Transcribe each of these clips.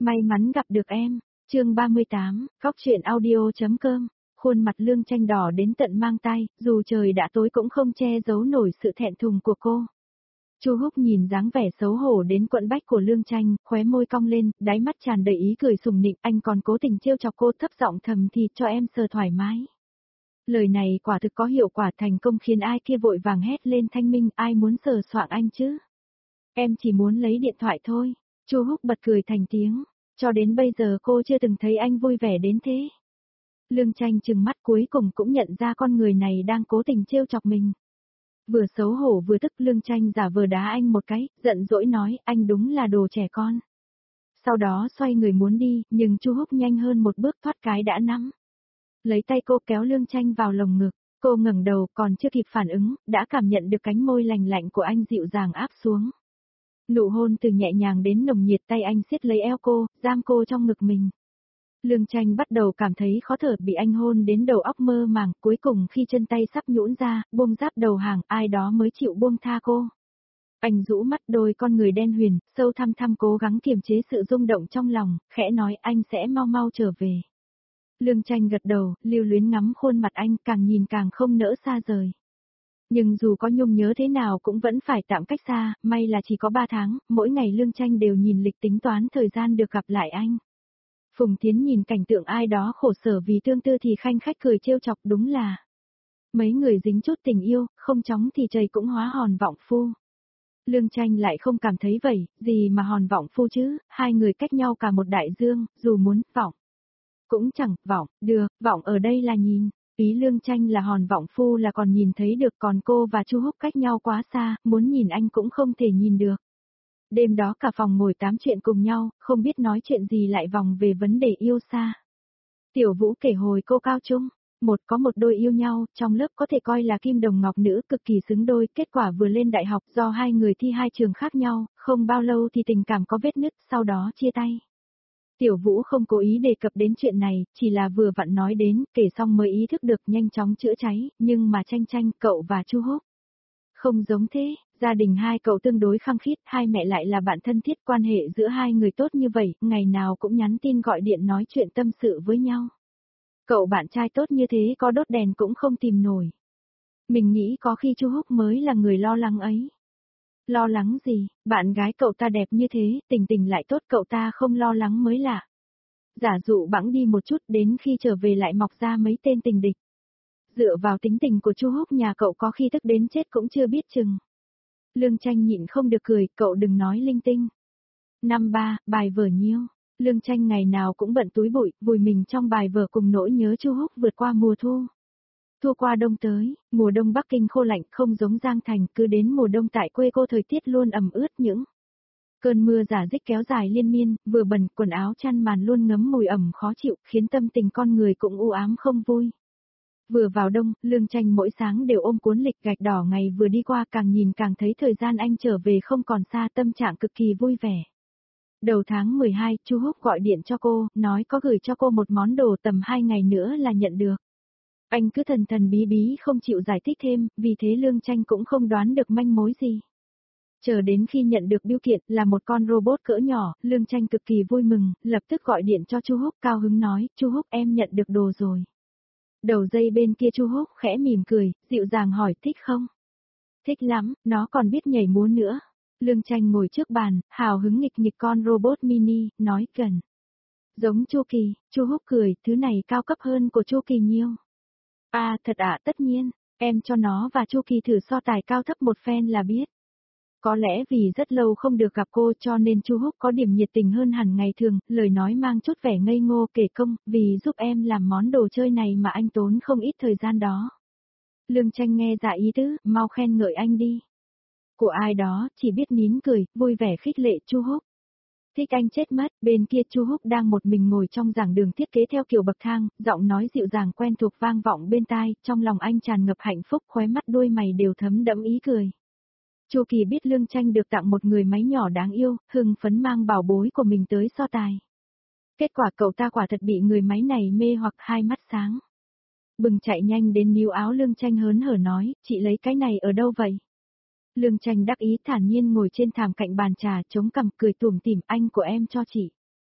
May mắn gặp được em. Chương 38, Góc truyện audio.com. Khuôn mặt Lương Tranh đỏ đến tận mang tai, dù trời đã tối cũng không che giấu nổi sự thẹn thùng của cô. Chu Húc nhìn dáng vẻ xấu hổ đến quặn bách của Lương Tranh, khóe môi cong lên, đáy mắt tràn đầy ý cười sùng nịnh, anh còn cố tình trêu chọc cô, thấp giọng thầm thì cho em sờ thoải mái. Lời này quả thực có hiệu quả, thành công khiến ai kia vội vàng hét lên thanh minh, ai muốn sờ soạng anh chứ? Em chỉ muốn lấy điện thoại thôi. Chu Húc bật cười thành tiếng, cho đến bây giờ cô chưa từng thấy anh vui vẻ đến thế. Lương Tranh trừng mắt, cuối cùng cũng nhận ra con người này đang cố tình trêu chọc mình. Vừa xấu hổ vừa tức, Lương Tranh giả vờ đá anh một cái, giận dỗi nói, anh đúng là đồ trẻ con. Sau đó xoay người muốn đi, nhưng Chu Húc nhanh hơn một bước, thoát cái đã nắm lấy tay cô, kéo Lương Tranh vào lồng ngực. Cô ngẩng đầu, còn chưa kịp phản ứng, đã cảm nhận được cánh môi lành lạnh của anh dịu dàng áp xuống. Nụ hôn từ nhẹ nhàng đến nồng nhiệt, tay anh siết lấy eo cô, giam cô trong ngực mình. Lương Tranh bắt đầu cảm thấy khó thở, bị anh hôn đến đầu óc mơ màng, cuối cùng khi chân tay sắp nhũn ra, buông giáp đầu hàng, ai đó mới chịu buông tha cô. Anh rũ mắt, đôi con người đen huyền, sâu thăm thăm, cố gắng kiềm chế sự rung động trong lòng, khẽ nói, anh sẽ mau mau trở về. Lương Tranh gật đầu, lưu luyến ngắm khuôn mặt anh, càng nhìn càng không nỡ xa rời. Nhưng dù có nhung nhớ thế nào cũng vẫn phải tạm cách xa, may là chỉ có 3 tháng, mỗi ngày Lương Tranh đều nhìn lịch tính toán thời gian được gặp lại anh. Phùng Thiến nhìn cảnh tượng ai đó khổ sở vì tương tư thì khanh khách cười trêu chọc, đúng là mấy người dính chút tình yêu, không chóng thì trời cũng hóa hòn vọng phu. Lương Tranh lại không cảm thấy vậy, gì mà hòn vọng phu chứ, hai người cách nhau cả một đại dương, dù muốn vọng cũng chẳng vọng được, vọng ở đây là nhìn. Ý Lương Tranh là hòn vọng phu là còn nhìn thấy được, còn cô và Chu Húc cách nhau quá xa, muốn nhìn anh cũng không thể nhìn được. Đêm đó cả phòng ngồi tám chuyện cùng nhau, không biết nói chuyện gì lại vòng về vấn đề yêu xa. Tiểu Vũ kể hồi cô cao trung, có một đôi yêu nhau, trong lớp có thể coi là kim đồng ngọc nữ, cực kỳ xứng đôi, kết quả vừa lên đại học do hai người thi hai trường khác nhau, không bao lâu thì tình cảm có vết nứt, sau đó chia tay. Tiểu Vũ không cố ý đề cập đến chuyện này, chỉ là vừa vặn nói đến, kể xong mới ý thức được, nhanh chóng chữa cháy, nhưng mà Tranh, cậu và Chu Húc không giống thế, gia đình hai cậu tương đối khăng khít, hai mẹ lại là bạn thân thiết, quan hệ giữa hai người tốt như vậy, ngày nào cũng nhắn tin gọi điện nói chuyện tâm sự với nhau. Cậu bạn trai tốt như thế có đốt đèn cũng không tìm nổi. Mình nghĩ có khi Chu Húc mới là người lo lắng ấy. Lo lắng gì, bạn gái cậu ta đẹp như thế, tình lại tốt, cậu ta không lo lắng mới lạ. Giả dụ bẵng đi một chút, đến khi trở về lại mọc ra mấy tên tình địch. Dựa vào tính tình của Chu Húc, nhà cậu có khi tức đến chết cũng chưa biết chừng. Lương Tranh nhịn không được cười, cậu đừng nói linh tinh. Năm 3, bài vở nhiêu. Lương Tranh ngày nào cũng bận túi bụi, vùi mình trong bài vở cùng nỗi nhớ Chu Húc vượt qua mùa thu. Thu qua đông tới, mùa đông Bắc Kinh khô lạnh, không giống Giang Thành, cứ đến mùa đông tại quê cô thời tiết luôn ẩm ướt những cơn mưa rả rích kéo dài liên miên, vừa bẩn, quần áo chăn màn luôn ngấm mùi ẩm khó chịu, khiến tâm tình con người cũng u ám không vui. Vừa vào đông, Lương Tranh mỗi sáng đều ôm cuốn lịch gạch đỏ, ngày vừa đi qua càng nhìn càng thấy thời gian anh trở về không còn xa, tâm trạng cực kỳ vui vẻ. Đầu tháng 12, Chu Húc gọi điện cho cô, nói có gửi cho cô một món đồ, tầm 2 ngày nữa là nhận được. Anh cứ thần thần bí bí không chịu giải thích thêm, vì thế Lương Tranh cũng không đoán được manh mối gì. Chờ đến khi nhận được bưu kiện là một con robot cỡ nhỏ, Lương Tranh cực kỳ vui mừng, lập tức gọi điện cho Chu Húc, cao hứng nói, Chu Húc em nhận được đồ rồi. Đầu dây bên kia Chu Húc khẽ mỉm cười, dịu dàng hỏi, thích không? Thích lắm, nó còn biết nhảy múa nữa. Lương Tranh ngồi trước bàn, hào hứng nghịch nghịch con robot mini, nói cần. Giống Chu Kỳ, Chu Húc cười, thứ này cao cấp hơn của Chu Kỳ nhiêu. À thật ạ, tất nhiên, em cho nó và Chu Kỳ thử so tài cao thấp một phen là biết. Có lẽ vì rất lâu không được gặp cô cho nên Chu Húc có điểm nhiệt tình hơn hẳn ngày thường, lời nói mang chút vẻ ngây ngô, kể công, vì giúp em làm món đồ chơi này mà anh tốn không ít thời gian đó. Lương Tranh nghe dạ ý tứ, mau khen ngợi anh đi. Của ai đó, chỉ biết nín cười, vui vẻ khích lệ Chu Húc. Thích anh chết mất, bên kia Chu Húc đang một mình ngồi trong giảng đường thiết kế theo kiểu bậc thang, giọng nói dịu dàng quen thuộc vang vọng bên tai, trong lòng anh tràn ngập hạnh phúc, khóe mắt đôi mày đều thấm đẫm ý cười. Chu Kỳ biết Lương Tranh được tặng một người máy nhỏ đáng yêu, hưng phấn mang bảo bối của mình tới so tài. Kết quả cậu ta quả thật bị người máy này mê hoặc, hai mắt sáng bừng chạy nhanh đến níu áo Lương Tranh hớn hở nói, chị lấy cái này ở đâu vậy? Lương Tranh đắc ý thản nhiên ngồi trên thảm cạnh bàn trà, chống cằm cười tủm tỉm, anh của em cho chị.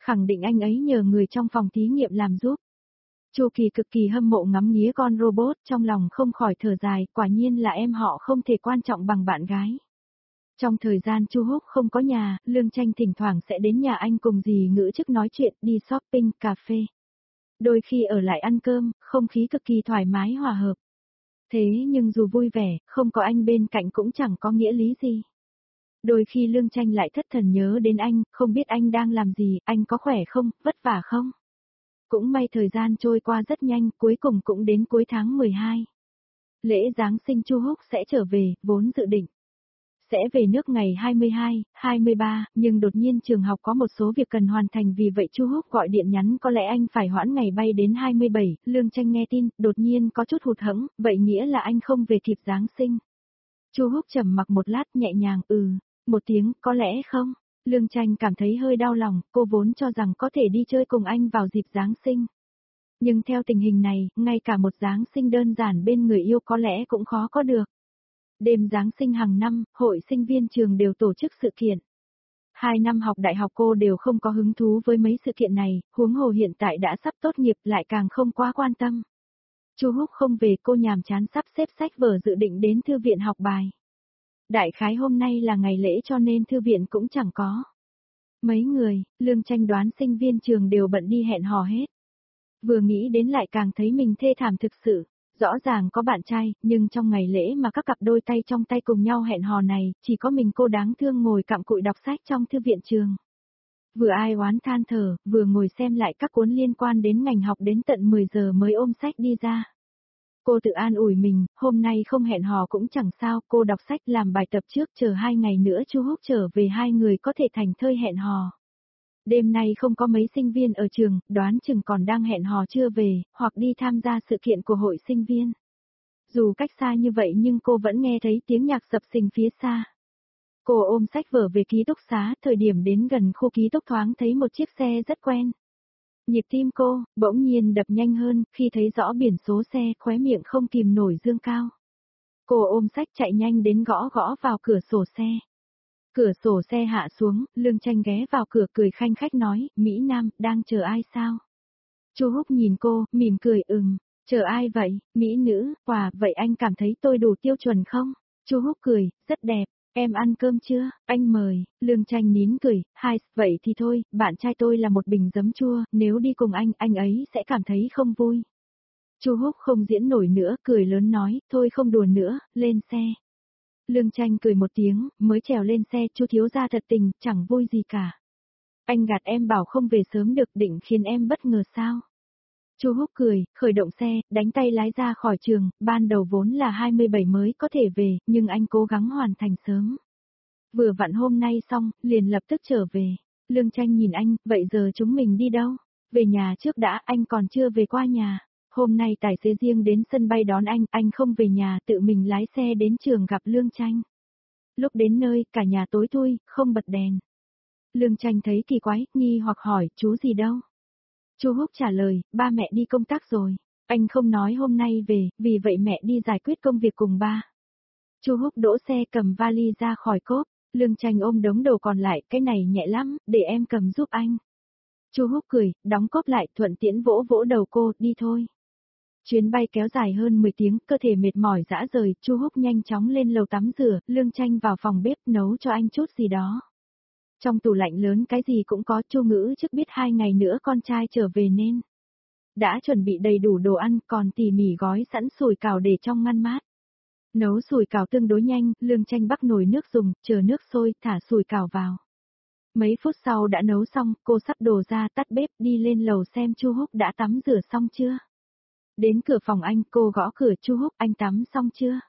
khẳng định anh ấy nhờ người trong phòng thí nghiệm làm giúp. Chu Kỳ cực kỳ hâm mộ ngắm nghía con robot, trong lòng không khỏi thở dài, quả nhiên là em họ không thể quan trọng bằng bạn gái. Trong thời gian Chu Húc không có nhà, Lương Tranh thỉnh thoảng sẽ đến nhà anh cùng dì Ngữ Chức nói chuyện, đi shopping, cà phê. Đôi khi ở lại ăn cơm, không khí cực kỳ thoải mái hòa hợp. Thế nhưng dù vui vẻ, không có anh bên cạnh cũng chẳng có nghĩa lý gì. Đôi khi Lương Tranh lại thất thần nhớ đến anh, không biết anh đang làm gì, anh có khỏe không, vất vả không? Cũng may thời gian trôi qua rất nhanh, cuối cùng cũng đến cuối tháng 12. Lễ Giáng sinh Chu Húc sẽ trở về, vốn dự định sẽ về nước ngày 22, 23, nhưng đột nhiên trường học có một số việc cần hoàn thành, vì vậy Chu Húc gọi điện nhắn có lẽ anh phải hoãn ngày bay đến 27, Lương Tranh nghe tin, đột nhiên có chút hụt hẫng, vậy nghĩa là anh không về kịp Giáng sinh. Chu Húc trầm mặc một lát nhẹ nhàng một tiếng, có lẽ không. Lương Tranh cảm thấy hơi đau lòng, cô vốn cho rằng có thể đi chơi cùng anh vào dịp Giáng sinh. Nhưng theo tình hình này, ngay cả một Giáng sinh đơn giản bên người yêu có lẽ cũng khó có được. Đêm Giáng sinh hàng năm, hội sinh viên trường đều tổ chức sự kiện. 2 năm học đại học cô đều không có hứng thú với mấy sự kiện này, huống hồ hiện tại đã sắp tốt nghiệp lại càng không quá quan tâm. Chu Húc không về, cô nhàm chán sắp xếp sách vở dự định đến thư viện học bài. Đại khái hôm nay là ngày lễ cho nên thư viện cũng chẳng có mấy người, Lương Tranh đoán sinh viên trường đều bận đi hẹn hò hết. Vừa nghĩ đến lại càng thấy mình thê thảm thực sự, rõ ràng có bạn trai, nhưng trong ngày lễ mà các cặp đôi tay trong tay cùng nhau hẹn hò này, chỉ có mình cô đáng thương ngồi cặm cụi đọc sách trong thư viện trường. Vừa ai oán than thở, vừa ngồi xem lại các cuốn liên quan đến ngành học đến tận 10 giờ mới ôm sách đi ra. Cô tự an ủi mình, hôm nay không hẹn hò cũng chẳng sao, cô đọc sách làm bài tập trước, chờ 2 ngày nữa Chu Húc trở về hai người có thể thành thơi hẹn hò. Đêm nay không có mấy sinh viên ở trường, đoán chừng còn đang hẹn hò chưa về, hoặc đi tham gia sự kiện của hội sinh viên. Dù cách xa như vậy nhưng cô vẫn nghe thấy tiếng nhạc sập sình phía xa. Cô ôm sách vở về ký túc xá, thời điểm đến gần khu ký túc thoáng thấy một chiếc xe rất quen. Nhịp tim cô, bỗng nhiên đập nhanh hơn, khi thấy rõ biển số xe, khóe miệng không kìm nổi dương cao. Cô ôm sách chạy nhanh đến gõ gõ vào cửa sổ xe. Cửa sổ xe hạ xuống, Lương Tranh ghé vào cửa cười khanh khách nói, Mỹ Nam, đang chờ ai sao? Chu Húc nhìn cô, mỉm cười chờ ai vậy, Mỹ nữ, vậy anh cảm thấy tôi đủ tiêu chuẩn không? Chu Húc cười, rất đẹp. Em ăn cơm chưa? Anh mời. Lương Tranh nín cười, vậy thì thôi, bạn trai tôi là một bình giấm chua, nếu đi cùng anh ấy sẽ cảm thấy không vui. Chu Húc không diễn nổi nữa, cười lớn nói, thôi không đùa nữa, lên xe. Lương Tranh cười một tiếng, mới trèo lên xe, Chu thiếu gia thật tình, chẳng vui gì cả. Anh gạt em bảo không về sớm được, định khiến em bất ngờ sao? Chu Húc cười, khởi động xe, đánh tay lái ra khỏi trường, ban đầu vốn là 27 mới có thể về, nhưng anh cố gắng hoàn thành sớm. Vừa vặn hôm nay xong, liền lập tức trở về. Lương Tranh nhìn anh, vậy giờ chúng mình đi đâu? Về nhà trước đã, anh còn chưa về qua nhà. Hôm nay tài xế riêng đến sân bay đón anh không về nhà, tự mình lái xe đến trường gặp Lương Tranh. Lúc đến nơi, cả nhà tối thui, không bật đèn. Lương Tranh thấy kỳ quái, nghi hoặc hỏi, chú gì đâu? Chu Húc trả lời, ba mẹ đi công tác rồi. Anh không nói hôm nay về, vì vậy mẹ đi giải quyết công việc cùng ba. Chu Húc đỗ xe cầm vali ra khỏi cốp, Lương Tranh ôm đống đồ còn lại, cái này nhẹ lắm, để em cầm giúp anh. Chu Húc cười, đóng cốp lại, thuận tiễn vỗ vỗ đầu cô, đi thôi. Chuyến bay kéo dài hơn 10 tiếng, cơ thể mệt mỏi rã rời, Chu Húc nhanh chóng lên lầu tắm rửa, Lương Tranh vào phòng bếp nấu cho anh chút gì đó. Trong tủ lạnh lớn cái gì cũng có, Chu Ngữ trước biết 2 ngày nữa con trai trở về nên đã chuẩn bị đầy đủ đồ ăn, còn tỉ mỉ gói sẵn sủi cảo để trong ngăn mát. Nấu sủi cảo tương đối nhanh, Lương Tranh bắc nồi nước dùng, chờ nước sôi, thả sủi cảo vào. Mấy phút sau đã nấu xong, cô sắp đồ ra tắt bếp đi lên lầu xem Chu Húc đã tắm rửa xong chưa. Đến cửa phòng anh, cô gõ cửa, Chu Húc, anh tắm xong chưa?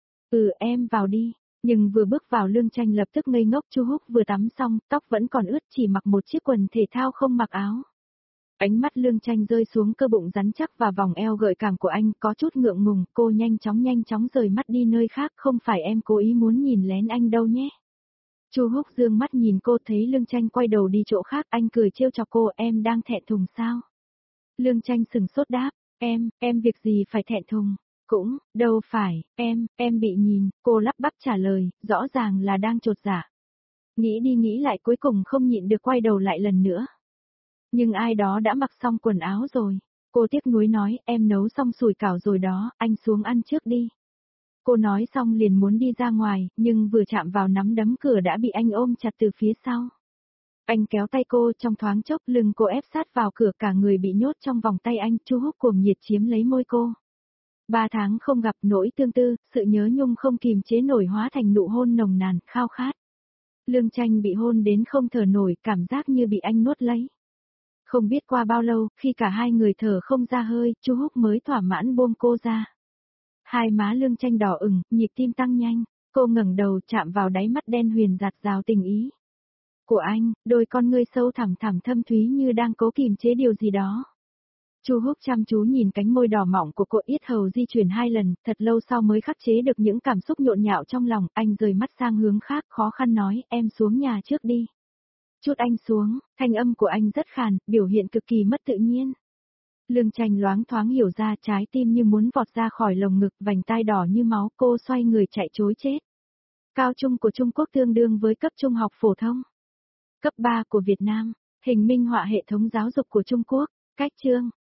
Em vào đi. Nhưng vừa bước vào Lương Tranh lập tức ngây ngốc, Chu Húc vừa tắm xong, tóc vẫn còn ướt, chỉ mặc một chiếc quần thể thao không mặc áo. Ánh mắt Lương Tranh rơi xuống cơ bụng rắn chắc và vòng eo gợi cảm của anh, có chút ngượng ngùng, cô nhanh chóng rời mắt đi nơi khác, không phải em cố ý muốn nhìn lén anh đâu nhé. Chu Húc dương mắt nhìn cô, thấy Lương Tranh quay đầu đi chỗ khác, anh cười trêu chọc cô, em đang thẹn thùng sao? Lương Tranh sừng sốt đáp, em việc gì phải thẹn thùng? Cũng, đâu phải, em bị nhìn, cô lắp bắp trả lời, rõ ràng là đang chột dạ. Nghĩ đi nghĩ lại cuối cùng không nhịn được quay đầu lại lần nữa. Nhưng ai đó đã mặc xong quần áo rồi. Cô tiếc nuối nói, em nấu xong sủi cảo rồi đó, anh xuống ăn trước đi. Cô nói xong liền muốn đi ra ngoài, nhưng vừa chạm vào nắm đấm cửa đã bị anh ôm chặt từ phía sau. Anh kéo tay cô, trong thoáng chốc lưng cô ép sát vào cửa, cả người bị nhốt trong vòng tay anh. Chu Húc cuồng nhiệt chiếm lấy môi cô. 3 tháng không gặp, nỗi tương tư, sự nhớ nhung không kìm chế nổi hóa thành nụ hôn nồng nàn, khao khát. Lương Tranh bị hôn đến không thở nổi, cảm giác như bị anh nuốt lấy. Không biết qua bao lâu, khi cả hai người thở không ra hơi, Chu Húc mới thỏa mãn buông cô ra. Hai má Lương Tranh đỏ ửng, nhịp tim tăng nhanh, cô ngẩng đầu chạm vào đáy mắt đen huyền giạt rào tình ý của anh, đôi con ngươi sâu thẳm thẳm thâm thúy như đang cố kìm chế điều gì đó. Chu Húc chăm chú nhìn cánh môi đỏ mọng của cô, yết hầu di chuyển 2 lần, thật lâu sau mới khắc chế được những cảm xúc nhộn nhạo trong lòng. Anh rời mắt sang hướng khác, khó khăn nói, em xuống nhà trước đi. Chút anh xuống, thanh âm của anh rất khàn, biểu hiện cực kỳ mất tự nhiên. Lương Tranh loáng thoáng hiểu ra, trái tim như muốn vọt ra khỏi lồng ngực, vành tai đỏ như máu, cô xoay người chạy trối chết. Cao trung của Trung Quốc tương đương với cấp trung học phổ thông. Cấp 3 của Việt Nam, hình minh họa hệ thống giáo dục của Trung Quốc, cách chương.